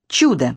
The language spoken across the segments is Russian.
Чудо.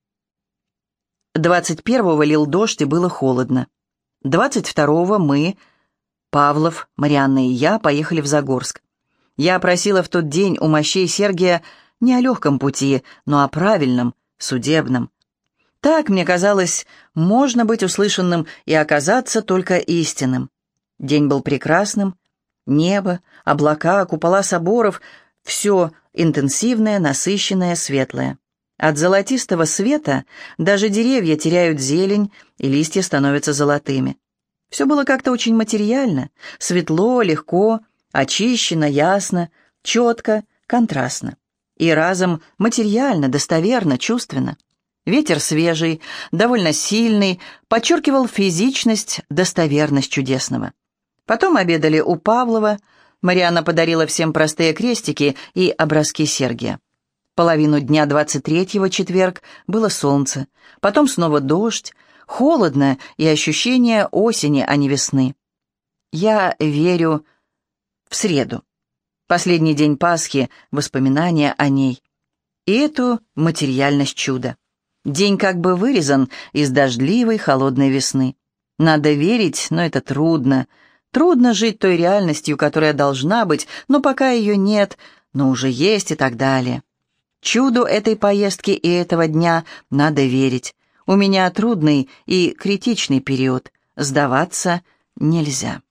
21-го лил дождь, и было холодно. 22-го мы, Павлов, Марианна и я, поехали в Загорск. Я просила в тот день у мощей Сергия не о легком пути, но о правильном, судебном. Так, мне казалось, можно быть услышанным и оказаться только истинным. День был прекрасным. Небо, облака, купола соборов — все интенсивное, насыщенное, светлое. От золотистого света даже деревья теряют зелень, и листья становятся золотыми. Все было как-то очень материально, светло, легко, очищено, ясно, четко, контрастно. И разом материально, достоверно, чувственно. Ветер свежий, довольно сильный, подчеркивал физичность, достоверность чудесного. Потом обедали у Павлова. Марианна подарила всем простые крестики и образки Сергия. Половину дня 23-го, четверг, было солнце, потом снова дождь, холодно и ощущение осени, а не весны. Я верю в среду. Последний день Пасхи, воспоминания о ней. И эту материальность чуда. День как бы вырезан из дождливой холодной весны. Надо верить, но это трудно. Трудно жить той реальностью, которая должна быть, но пока ее нет, но уже есть и так далее. Чуду этой поездки и этого дня надо верить. У меня трудный и критичный период. Сдаваться нельзя.